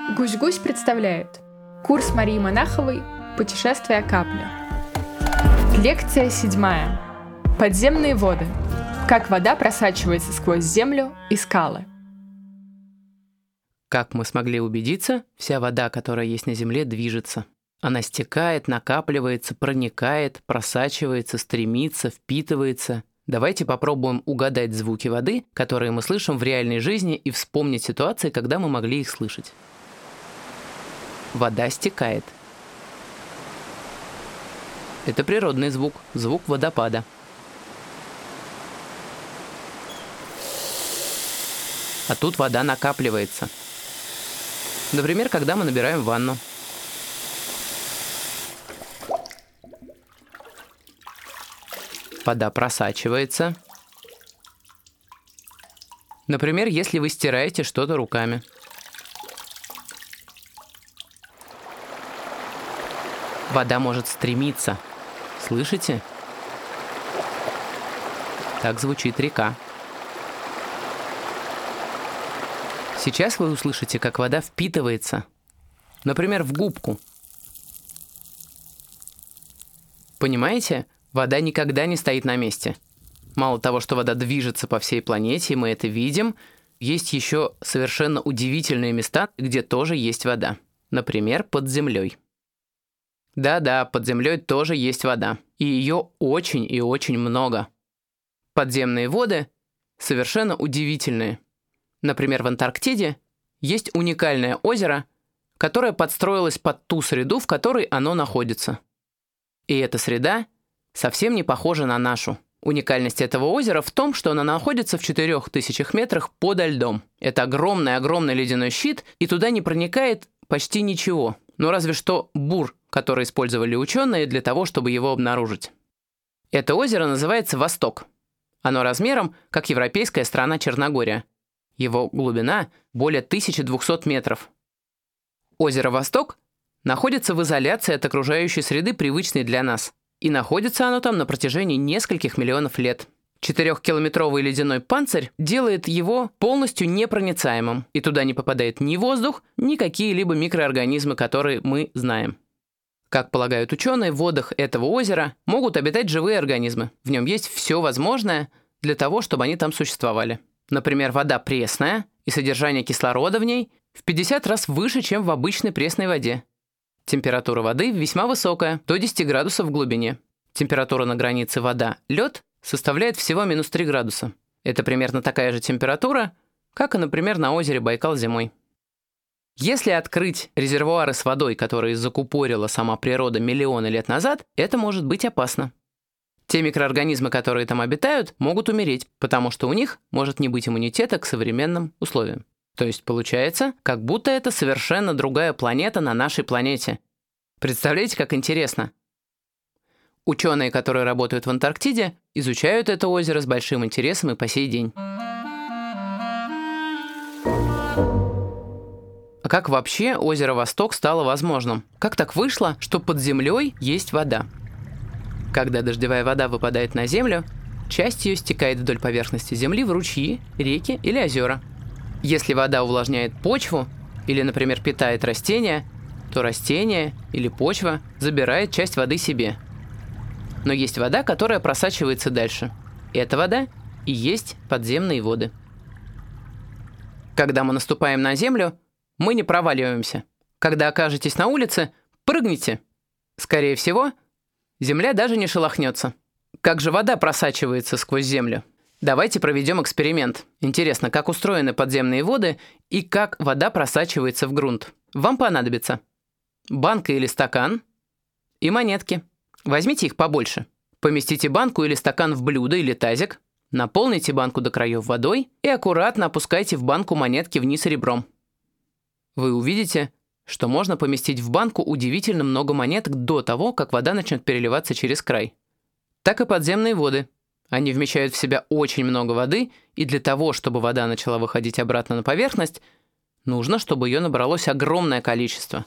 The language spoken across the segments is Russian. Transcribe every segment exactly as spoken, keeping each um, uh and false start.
Гусь-Гусь представляет курс Марии Монаховой «Путешествие капли». Лекция седьмая. Подземные воды. Как вода просачивается сквозь землю и скалы. Как мы смогли убедиться, вся вода, которая есть на Земле, движется. Она стекает, накапливается, проникает, просачивается, стремится, впитывается. Давайте попробуем угадать звуки воды, которые мы слышим в реальной жизни, и вспомнить ситуации, когда мы могли их слышать. Вода стекает. Это природный звук, звук водопада. А тут вода накапливается. Например, когда мы набираем ванну. Вода просачивается. Например, если вы стираете что-то руками. Вода может стремиться. Слышите? Так звучит река. Сейчас вы услышите, как вода впитывается. Например, в губку. Понимаете? Вода никогда не стоит на месте. Мало того, что вода движется по всей планете, и мы это видим, есть еще совершенно удивительные места, где тоже есть вода. Например, под землей. Да-да, под землей тоже есть вода. И ее очень и очень много. Подземные воды совершенно удивительные. Например, в Антарктиде есть уникальное озеро, которое подстроилось под ту среду, в которой оно находится. И эта среда совсем не похожа на нашу. Уникальность этого озера в том, что оно находится в четырёх тысячах метрах подо льдом. Это огромный-огромный ледяной щит, и туда не проникает почти ничего. Ну разве что бур, который использовали ученые для того, чтобы его обнаружить. Это озеро называется Восток. Оно размером, как европейская страна Черногория. Его глубина более тысячи двухсот метров. Озеро Восток находится в изоляции от окружающей среды, привычной для нас. И находится оно там на протяжении нескольких миллионов лет. Четырехкилометровый ледяной панцирь делает его полностью непроницаемым, и туда не попадает ни воздух, ни какие-либо микроорганизмы, которые мы знаем. Как полагают ученые, в водах этого озера могут обитать живые организмы. В нем есть все возможное для того, чтобы они там существовали. Например, вода пресная, и содержание кислорода в ней в пятьдесят раз выше, чем в обычной пресной воде. Температура воды весьма высокая, до десяти градусов в глубине. Температура на границе вода-лед составляет всего минус три градуса. Это примерно такая же температура, как и, например, на озере Байкал зимой. Если открыть резервуары с водой, которые закупорила сама природа миллионы лет назад, это может быть опасно. Те микроорганизмы, которые там обитают, могут умереть, потому что у них может не быть иммунитета к современным условиям. То есть получается, как будто это совершенно другая планета на нашей планете. Представляете, как интересно? Ученые, которые работают в Антарктиде, изучают это озеро с большим интересом и по сей день. А как вообще озеро Восток стало возможным? Как так вышло, что под землей есть вода? Когда дождевая вода выпадает на землю, часть ее стекает вдоль поверхности земли в ручьи, реки или озера. Если вода увлажняет почву или, например, питает растения, то растение или почва забирает часть воды себе. Но есть вода, которая просачивается дальше. Эта вода и есть подземные воды. Когда мы наступаем на землю, мы не проваливаемся. Когда окажетесь на улице, прыгните. Скорее всего, земля даже не шелохнется. Как же вода просачивается сквозь землю? Давайте проведем эксперимент. Интересно, как устроены подземные воды и как вода просачивается в грунт. Вам понадобится банка или стакан и монетки. Возьмите их побольше. Поместите банку или стакан в блюдо или тазик, наполните банку до краев водой и аккуратно опускайте в банку монетки вниз ребром. Вы увидите, что можно поместить в банку удивительно много монеток до того, как вода начнет переливаться через край. Так и подземные воды. Они вмещают в себя очень много воды, и для того, чтобы вода начала выходить обратно на поверхность, нужно, чтобы ее набралось огромное количество.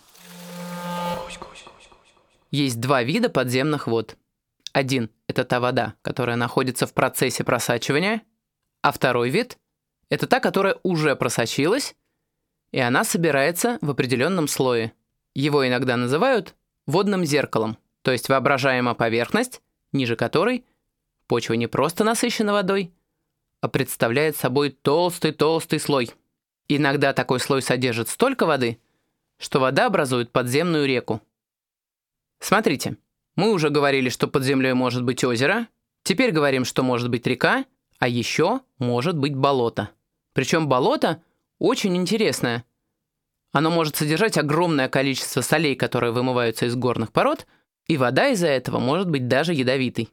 Есть два вида подземных вод. Один – это та вода, которая находится в процессе просачивания, а второй вид – это та, которая уже просочилась и она собирается в определенном слое. Его иногда называют водным зеркалом, то есть воображаемая поверхность, ниже которой почва не просто насыщена водой, а представляет собой толстый-толстый слой. Иногда такой слой содержит столько воды, что вода образует подземную реку. Смотрите, мы уже говорили, что под землей может быть озеро, теперь говорим, что может быть река, а еще может быть болото. Причем болото очень интересное. Оно может содержать огромное количество солей, которые вымываются из горных пород, и вода из-за этого может быть даже ядовитой.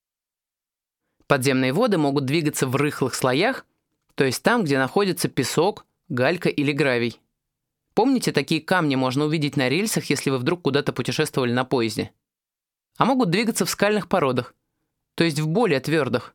Подземные воды могут двигаться в рыхлых слоях, то есть там, где находится песок, галька или гравий. Помните, такие камни можно увидеть на рельсах, если вы вдруг куда-то путешествовали на поезде. А могут двигаться в скальных породах, то есть в более твердых.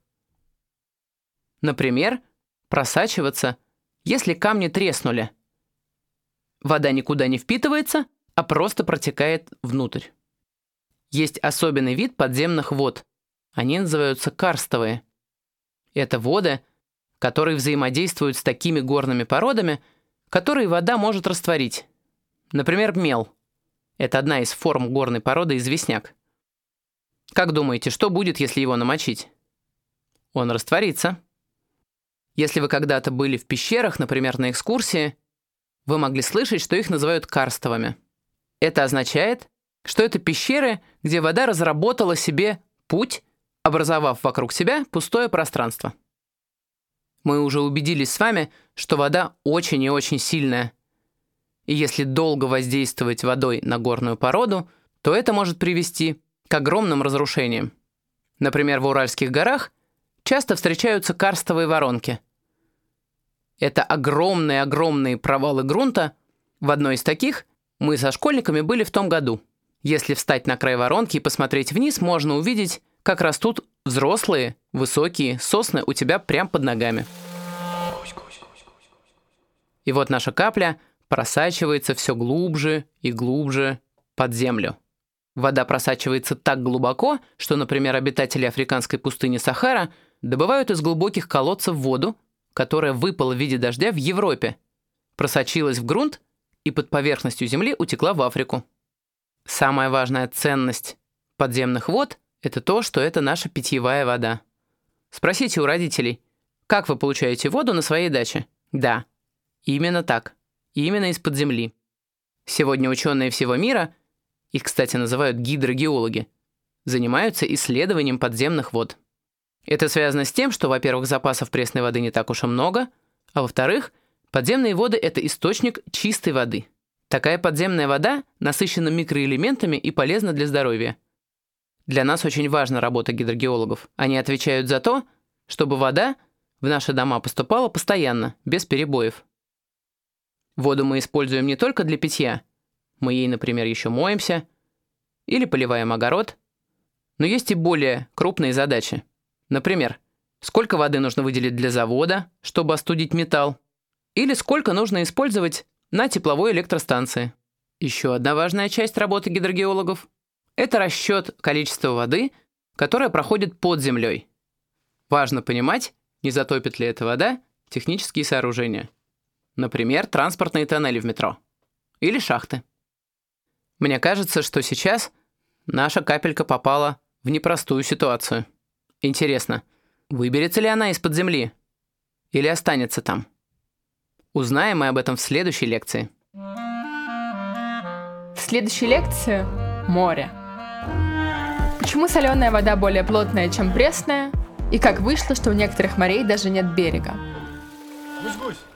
Например, просачиваться, если камни треснули. Вода никуда не впитывается, а просто протекает внутрь. Есть особенный вид подземных вод. Они называются карстовые. Это воды, которые взаимодействуют с такими горными породами, которые вода может растворить. Например, мел. Это одна из форм горной породы известняк. Как думаете, что будет, если его намочить? Он растворится. Если вы когда-то были в пещерах, например, на экскурсии, вы могли слышать, что их называют карстовыми. Это означает, что это пещеры, где вода разработала себе путь, образовав вокруг себя пустое пространство. Мы уже убедились с вами, что вода очень и очень сильная. И если долго воздействовать водой на горную породу, то это может привести к огромным разрушениям. Например, в Уральских горах часто встречаются карстовые воронки. Это огромные-огромные провалы грунта. В одной из таких мы со школьниками были в том году. Если встать на край воронки и посмотреть вниз, можно увидеть, как растут взрослые, высокие сосны у тебя прямо под ногами. И вот наша капля просачивается все глубже и глубже под землю. Вода просачивается так глубоко, что, например, обитатели африканской пустыни Сахара добывают из глубоких колодцев воду, которая выпала в виде дождя в Европе, просочилась в грунт и под поверхностью земли утекла в Африку. Самая важная ценность подземных вод – это то, что это наша питьевая вода. Спросите у родителей, как вы получаете воду на своей даче? Да, именно так, именно из-под земли. Сегодня ученые всего мира, их, кстати, называют гидрогеологи, занимаются исследованием подземных вод. Это связано с тем, что, во-первых, запасов пресной воды не так уж и много, а во-вторых, подземные воды – это источник чистой воды. Такая подземная вода насыщена микроэлементами и полезна для здоровья. Для нас очень важна работа гидрогеологов. Они отвечают за то, чтобы вода в наши дома поступала постоянно, без перебоев. Воду мы используем не только для питья. Мы ей, например, еще моемся или поливаем огород. Но есть и более крупные задачи. Например, сколько воды нужно выделить для завода, чтобы остудить металл, или сколько нужно использовать на тепловой электростанции. Еще одна важная часть работы гидрогеологов – это расчет количества воды, которая проходит под землей. Важно понимать, не затопит ли эта вода технические сооружения. Например, транспортные тоннели в метро. Или шахты. Мне кажется, что сейчас наша капелька попала в непростую ситуацию. Интересно, выберется ли она из-под земли? Или останется там? Узнаем мы об этом в следующей лекции. В следующей лекции – море. Почему соленая вода более плотная, чем пресная? И как вышло, что у некоторых морей даже нет берега? Гусь-гусь!